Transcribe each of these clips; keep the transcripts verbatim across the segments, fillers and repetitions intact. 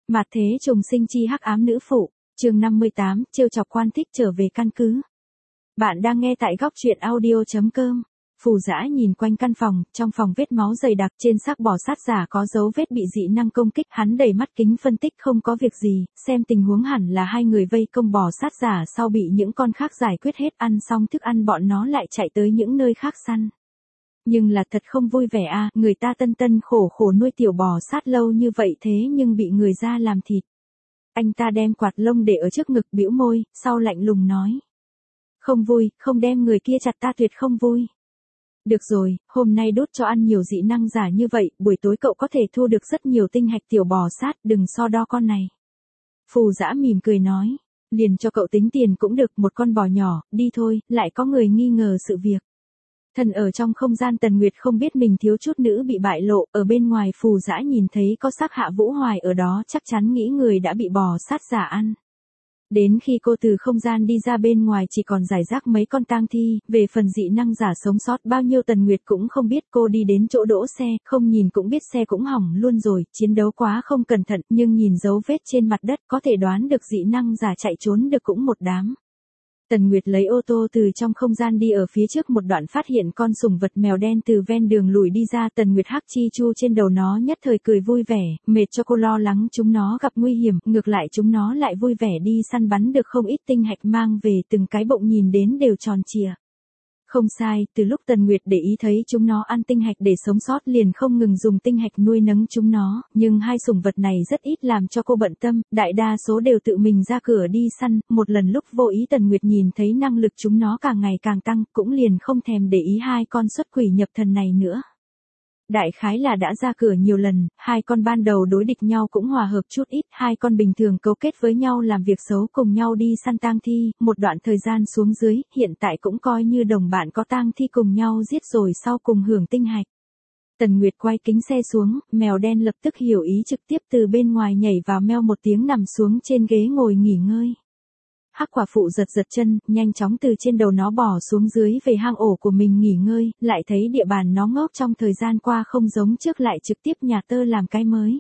Mạt thế trùng sinh chi hắc ám nữ phụ, chương năm mươi tám, trêu chọc Quan Thích trở về căn cứ. Bạn đang nghe tại góc truyện audio chấm com. Phù Dã nhìn quanh căn phòng, trong phòng vết máu dày đặc, trên xác bò sát giả có dấu vết bị dị năng công kích, hắn đẩy mắt kính phân tích không có việc gì, xem tình huống hẳn là hai người vây công bò sát giả sau bị những con khác giải quyết hết, ăn xong thức ăn bọn nó lại chạy tới những nơi khác săn. Nhưng là thật không vui vẻ a, người ta tân tân khổ khổ nuôi tiểu bò sát lâu như vậy thế nhưng bị người ra làm thịt. Anh ta đem quạt lông để ở trước ngực bĩu môi, sau lạnh lùng nói. Không vui, không đem người kia chặt ta tuyệt không vui. Được rồi, hôm nay đốt cho ăn nhiều dị năng giả như vậy, buổi tối cậu có thể thu được rất nhiều tinh hạch tiểu bò sát, đừng so đo con này. Phù Dã mỉm cười nói, liền cho cậu tính tiền cũng được, một con bò nhỏ, đi thôi, lại có người nghi ngờ sự việc. Thân ở trong không gian Tần Nguyệt không biết mình thiếu chút nữa bị bại lộ, ở bên ngoài Phù Dã nhìn thấy có xác Hạ Vũ Hoài ở đó chắc chắn nghĩ người đã bị bò sát giả ăn. Đến khi cô từ không gian đi ra bên ngoài chỉ còn rải rác mấy con tang thi, về phần dị năng giả sống sót bao nhiêu Tần Nguyệt cũng không biết. Cô đi đến chỗ đỗ xe, không nhìn cũng biết xe cũng hỏng luôn rồi, chiến đấu quá không cẩn thận, nhưng nhìn dấu vết trên mặt đất có thể đoán được dị năng giả chạy trốn được cũng một đám. Tần Nguyệt lấy ô tô từ trong không gian đi ở phía trước một đoạn phát hiện con sủng vật mèo đen từ ven đường lùi đi ra. Tần Nguyệt hắc chi chu trên đầu nó nhất thời cười vui vẻ, mệt cho cô lo lắng chúng nó gặp nguy hiểm, ngược lại chúng nó lại vui vẻ đi săn bắn được không ít tinh hạch mang về, từng cái bụng nhìn đến đều tròn trịa. Không sai, từ lúc Tần Nguyệt để ý thấy chúng nó ăn tinh hạch để sống sót liền không ngừng dùng tinh hạch nuôi nấng chúng nó, nhưng hai sủng vật này rất ít làm cho cô bận tâm, đại đa số đều tự mình ra cửa đi săn. Một lần lúc vô ý Tần Nguyệt nhìn thấy năng lực chúng nó càng ngày càng tăng, cũng liền không thèm để ý hai con xuất quỷ nhập thần này nữa. Đại khái là đã ra cửa nhiều lần, hai con ban đầu đối địch nhau cũng hòa hợp chút ít, hai con bình thường cấu kết với nhau làm việc xấu cùng nhau đi săn tang thi, một đoạn thời gian xuống dưới, hiện tại cũng coi như đồng bạn có tang thi cùng nhau giết rồi sau cùng hưởng tinh hạch. Tần Nguyệt quay kính xe xuống, mèo đen lập tức hiểu ý trực tiếp từ bên ngoài nhảy vào meo một tiếng nằm xuống trên ghế ngồi nghỉ ngơi. Hắc quả phụ giật giật chân, nhanh chóng từ trên đầu nó bò xuống dưới về hang ổ của mình nghỉ ngơi, lại thấy địa bàn nó ngốc trong thời gian qua không giống trước, lại trực tiếp nhà tơ làm cái mới.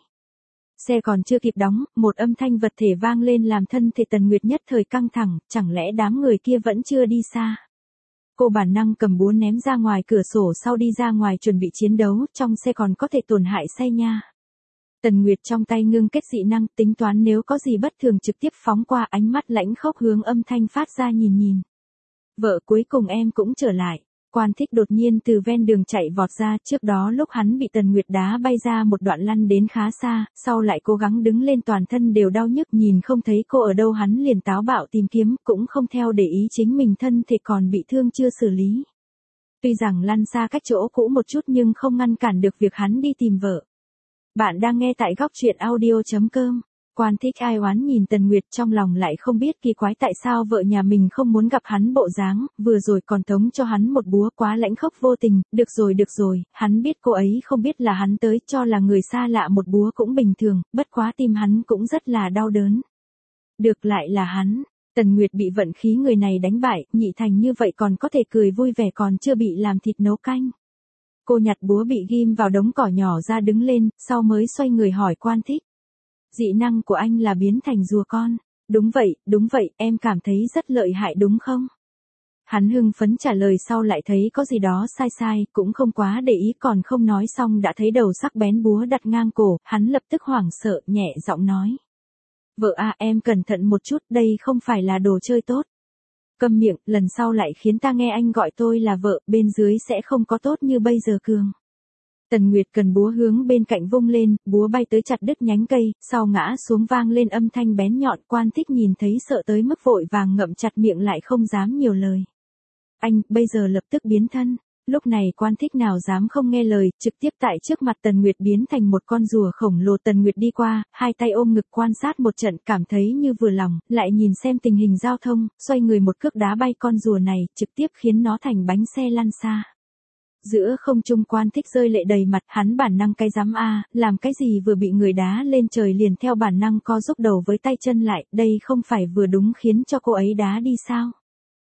Xe còn chưa kịp đóng, một âm thanh vật thể vang lên làm thân thể Tần Nguyệt nhất thời căng thẳng, chẳng lẽ đám người kia vẫn chưa đi xa. Cô bản năng cầm búa ném ra ngoài cửa sổ sau đi ra ngoài chuẩn bị chiến đấu, trong xe còn có thể tổn hại xe nha. Tần Nguyệt trong tay ngưng kết dị năng, tính toán nếu có gì bất thường trực tiếp phóng qua, ánh mắt lãnh khốc hướng âm thanh phát ra nhìn nhìn. Vợ, cuối cùng em cũng trở lại. Quan Thích đột nhiên từ ven đường chạy vọt ra, trước đó lúc hắn bị Tần Nguyệt đá bay ra một đoạn lăn đến khá xa, sau lại cố gắng đứng lên toàn thân đều đau nhức, nhìn không thấy cô ở đâu hắn liền táo bạo tìm kiếm, cũng không theo để ý chính mình thân thể còn bị thương chưa xử lý. Tuy rằng lăn xa cách chỗ cũ một chút nhưng không ngăn cản được việc hắn đi tìm vợ. Bạn đang nghe tại góc truyện audio chấm com. Quan Thích ai oán nhìn Tần Nguyệt, trong lòng lại không biết kỳ quái tại sao vợ nhà mình không muốn gặp hắn bộ dáng, vừa rồi còn tống cho hắn một búa, quá lãnh khốc vô tình. Được rồi được rồi, hắn biết cô ấy không biết là hắn tới, cho là người xa lạ một búa cũng bình thường, bất quá tim hắn cũng rất là đau đớn. Được, lại là hắn. Tần Nguyệt bị vận khí người này đánh bại, nhị thành như vậy còn có thể cười vui vẻ, còn chưa bị làm thịt nấu canh. Cô nhặt búa bị ghim vào đống cỏ nhỏ ra đứng lên, sau mới xoay người hỏi Quan Thích. Dị năng của anh là biến thành rùa con. Đúng vậy, đúng vậy, em cảm thấy rất lợi hại đúng không? Hắn hưng phấn trả lời, sau lại thấy có gì đó sai sai, cũng không quá để ý, còn không nói xong đã thấy đầu sắc bén búa đặt ngang cổ, hắn lập tức hoảng sợ, nhẹ giọng nói. Vợ à, em cẩn thận một chút, đây không phải là đồ chơi tốt. Câm miệng, lần sau lại khiến ta nghe anh gọi tôi là vợ, bên dưới sẽ không có tốt như bây giờ cường. Tần Nguyệt cần búa hướng bên cạnh vung lên, búa bay tới chặt đứt nhánh cây, sau ngã xuống vang lên âm thanh bén nhọn. Quan Thích nhìn thấy sợ tới mức vội vàng ngậm chặt miệng lại không dám nhiều lời. Anh, bây giờ lập tức biến thân. Lúc này Quan Thích nào dám không nghe lời, trực tiếp tại trước mặt Tần Nguyệt biến thành một con rùa khổng lồ. Tần Nguyệt đi qua, hai tay ôm ngực quan sát một trận, cảm thấy như vừa lòng, lại nhìn xem tình hình giao thông, xoay người một cước đá bay con rùa này, trực tiếp khiến nó thành bánh xe lăn xa. Giữa không trung Quan Thích rơi lệ đầy mặt, hắn bản năng cái dám a, làm cái gì vừa bị người đá lên trời liền theo bản năng co giúp đầu với tay chân lại, đây không phải vừa đúng khiến cho cô ấy đá đi sao?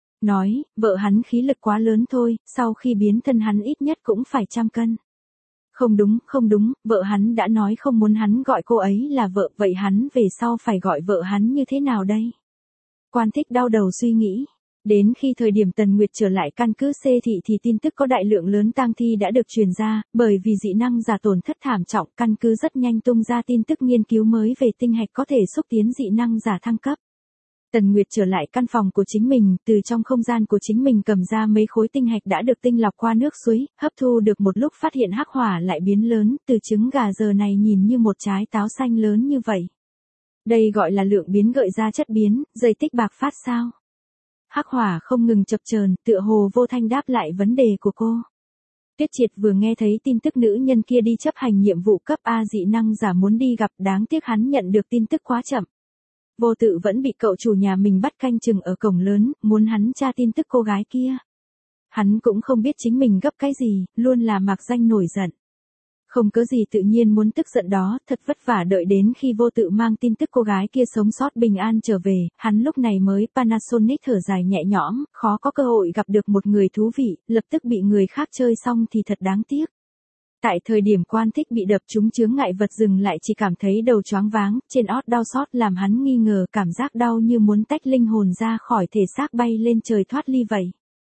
Nói, vợ hắn khí lực quá lớn thôi, sau khi biến thân hắn ít nhất cũng phải trăm cân. Không đúng, không đúng, vợ hắn đã nói không muốn hắn gọi cô ấy là vợ, vậy hắn về sau phải gọi vợ hắn như thế nào đây? Quan Thích đau đầu suy nghĩ. Đến khi thời điểm Tần Nguyệt trở lại căn cứ C thị thì tin tức có đại lượng lớn tang thi đã được truyền ra, bởi vì dị năng giả tổn thất thảm trọng, căn cứ rất nhanh tung ra tin tức nghiên cứu mới về tinh hạch có thể xúc tiến dị năng giả thăng cấp. Tần Nguyệt trở lại căn phòng của chính mình, từ trong không gian của chính mình cầm ra mấy khối tinh hạch đã được tinh lọc qua nước suối, hấp thu được một lúc phát hiện hắc hỏa lại biến lớn, từ trứng gà giờ này nhìn như một trái táo xanh lớn như vậy. Đây gọi là lượng biến gợi ra chất biến, dây tích bạc phát sao? Hắc hỏa không ngừng chập chờn, tựa hồ vô thanh đáp lại vấn đề của cô. Tuyết Triệt vừa nghe thấy tin tức nữ nhân kia đi chấp hành nhiệm vụ cấp A dị năng giả muốn đi gặp, đáng tiếc hắn nhận được tin tức quá chậm. Vô Tự vẫn bị cậu chủ nhà mình bắt canh chừng ở cổng lớn, muốn hắn tra tin tức cô gái kia. Hắn cũng không biết chính mình gấp cái gì, luôn là mạc danh nổi giận. Không có gì tự nhiên muốn tức giận đó, thật vất vả đợi đến khi Vô Tự mang tin tức cô gái kia sống sót bình an trở về, hắn lúc này mới Panasonic thở dài nhẹ nhõm, khó có cơ hội gặp được một người thú vị, lập tức bị người khác chơi xong thì thật đáng tiếc. Tại thời điểm Quan Thích bị đập trúng chướng ngại vật dừng lại chỉ cảm thấy đầu choáng váng, trên ót đau xót làm hắn nghi ngờ cảm giác đau như muốn tách linh hồn ra khỏi thể xác bay lên trời thoát ly vậy.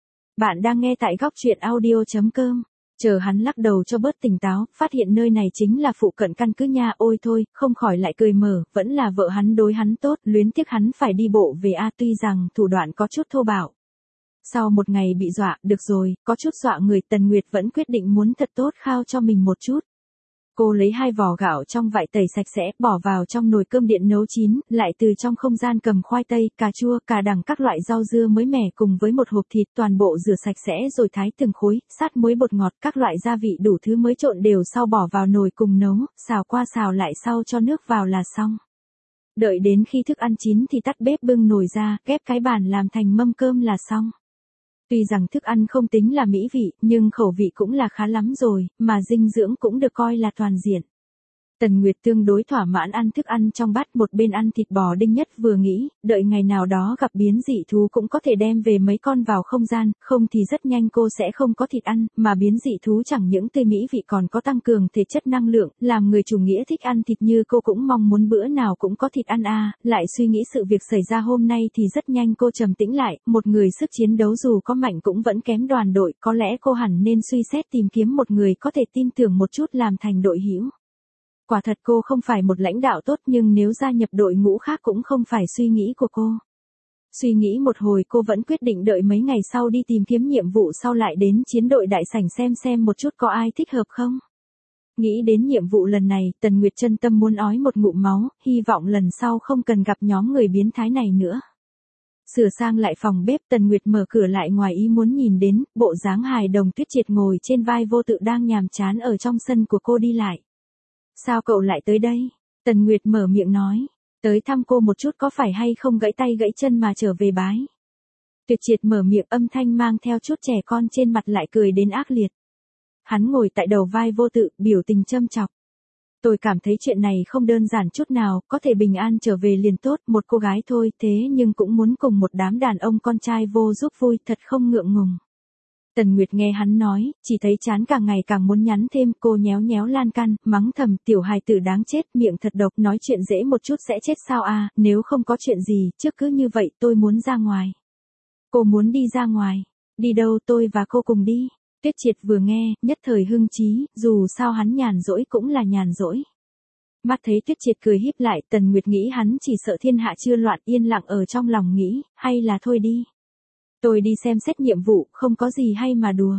Bạn đang nghe tại góc truyện audio chấm com. Chờ hắn lắc đầu cho bớt tỉnh táo, phát hiện nơi này chính là phụ cận căn cứ nha, ôi thôi, không khỏi lại cười mở, vẫn là vợ hắn đối hắn tốt, luyến tiếc hắn phải đi bộ về a tuy rằng thủ đoạn có chút thô bạo. Sau một ngày bị dọa, được rồi, có chút dọa người, Tần Nguyệt vẫn quyết định muốn thật tốt khao cho mình một chút. Cô lấy hai vỏ gạo trong vại tẩy sạch sẽ, bỏ vào trong nồi cơm điện nấu chín, lại từ trong không gian cầm khoai tây, cà chua, cà đằng các loại rau dưa mới mẻ cùng với một hộp thịt, toàn bộ rửa sạch sẽ rồi thái từng khối, sát muối bột ngọt, các loại gia vị đủ thứ mới trộn đều sau bỏ vào nồi cùng nấu, xào qua xào lại sau cho nước vào là xong. Đợi đến khi thức ăn chín thì tắt bếp bưng nồi ra, ghép cái bàn làm thành mâm cơm là xong. Tuy rằng thức ăn không tính là mỹ vị, nhưng khẩu vị cũng là khá lắm rồi, mà dinh dưỡng cũng được coi là toàn diện. Tần Nguyệt tương đối thỏa mãn ăn thức ăn trong bát, một bên ăn thịt bò đinh nhất vừa nghĩ, đợi ngày nào đó gặp biến dị thú cũng có thể đem về mấy con vào không gian, không thì rất nhanh cô sẽ không có thịt ăn, mà biến dị thú chẳng những tươi mỹ vị còn có tăng cường thể chất năng lượng, làm người chủ nghĩa thích ăn thịt như cô cũng mong muốn bữa nào cũng có thịt ăn à, lại suy nghĩ sự việc xảy ra hôm nay thì rất nhanh cô trầm tĩnh lại, một người sức chiến đấu dù có mạnh cũng vẫn kém đoàn đội, có lẽ cô hẳn nên suy xét tìm kiếm một người có thể tin tưởng một chút làm thành đội hữu. Quả thật cô không phải một lãnh đạo tốt nhưng nếu gia nhập đội ngũ khác cũng không phải suy nghĩ của cô. Suy nghĩ một hồi cô vẫn quyết định đợi mấy ngày sau đi tìm kiếm nhiệm vụ sau lại đến chiến đội đại sảnh xem xem một chút có ai thích hợp không. Nghĩ đến nhiệm vụ lần này, Tần Nguyệt chân tâm muốn ói một ngụm máu, hy vọng lần sau không cần gặp nhóm người biến thái này nữa. Sửa sang lại phòng bếp, Tần Nguyệt mở cửa lại ngoài ý muốn nhìn đến, bộ dáng hài đồng Tuyết Triệt ngồi trên vai Vô Tự đang nhàm chán ở trong sân của cô đi lại. Sao cậu lại tới đây? Tần Nguyệt mở miệng nói. Tới thăm cô một chút có phải hay không gãy tay gãy chân mà trở về bái. Tuyệt Triệt mở miệng âm thanh mang theo chút trẻ con trên mặt lại cười đến ác liệt. Hắn ngồi tại đầu vai Vô Tự, biểu tình châm chọc. Tôi cảm thấy chuyện này không đơn giản chút nào, có thể bình an trở về liền tốt, một cô gái thôi, thế nhưng cũng muốn cùng một đám đàn ông con trai vô giúp vui, thật không ngượng ngùng. Tần Nguyệt nghe hắn nói, chỉ thấy chán càng ngày càng muốn nhắn thêm, cô nhéo nhéo lan can, mắng thầm, tiểu hài tử đáng chết, miệng thật độc, nói chuyện dễ một chút sẽ chết sao à, nếu không có chuyện gì, trước cứ như vậy, tôi muốn ra ngoài. Cô muốn đi ra ngoài, đi đâu tôi và cô cùng đi. Tuyết Triệt vừa nghe, nhất thời hưng chí, dù sao hắn nhàn rỗi cũng là nhàn rỗi. Mắt thấy Tuyết Triệt cười híp lại, Tần Nguyệt nghĩ hắn chỉ sợ thiên hạ chưa loạn, yên lặng ở trong lòng nghĩ, hay là thôi đi. Tôi đi xem xét nhiệm vụ, không có gì hay mà đùa.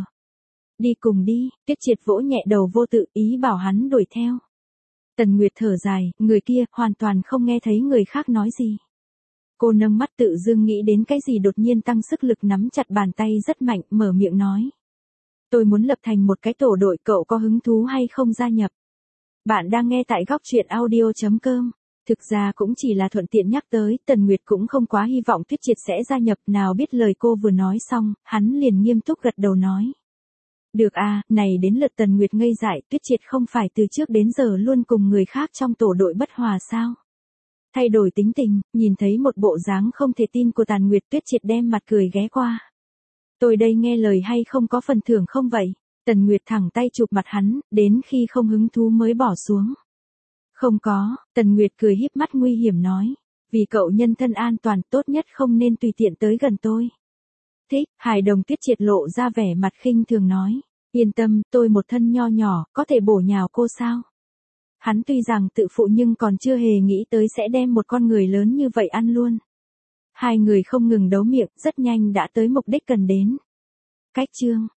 Đi cùng đi, Tuyết Triệt vỗ nhẹ đầu Vô Tự, ý bảo hắn đuổi theo. Tần Nguyệt thở dài, người kia, hoàn toàn không nghe thấy người khác nói gì. Cô nâng mắt tự dưng nghĩ đến cái gì đột nhiên tăng sức lực nắm chặt bàn tay rất mạnh, mở miệng nói. Tôi muốn lập thành một cái tổ đội, cậu có hứng thú hay không gia nhập? Bạn đang nghe tại góc truyện audio chấm com. Thực ra cũng chỉ là thuận tiện nhắc tới, Tần Nguyệt cũng không quá hy vọng Tuyết Triệt sẽ gia nhập, nào biết lời cô vừa nói xong, hắn liền nghiêm túc gật đầu nói. Được à, này đến lượt Tần Nguyệt ngây dại, Tuyết Triệt không phải từ trước đến giờ luôn cùng người khác trong tổ đội bất hòa sao? Thay đổi tính tình, nhìn thấy một bộ dáng không thể tin của Tàn Nguyệt, Tuyết Triệt đem mặt cười ghé qua. Tôi đây nghe lời hay không có phần thưởng không vậy? Tần Nguyệt thẳng tay chụp mặt hắn, đến khi không hứng thú mới bỏ xuống. Không có, Tần Nguyệt cười híp mắt nguy hiểm nói. Vì cậu nhân thân an toàn tốt nhất không nên tùy tiện tới gần tôi. Thích, Hải Đồng Tuyết triệt lộ ra vẻ mặt khinh thường nói. Yên tâm, tôi một thân nho nhỏ, có thể bổ nhào cô sao? Hắn tuy rằng tự phụ nhưng còn chưa hề nghĩ tới sẽ đem một con người lớn như vậy ăn luôn. Hai người không ngừng đấu miệng, rất nhanh đã tới mục đích cần đến. Cách chương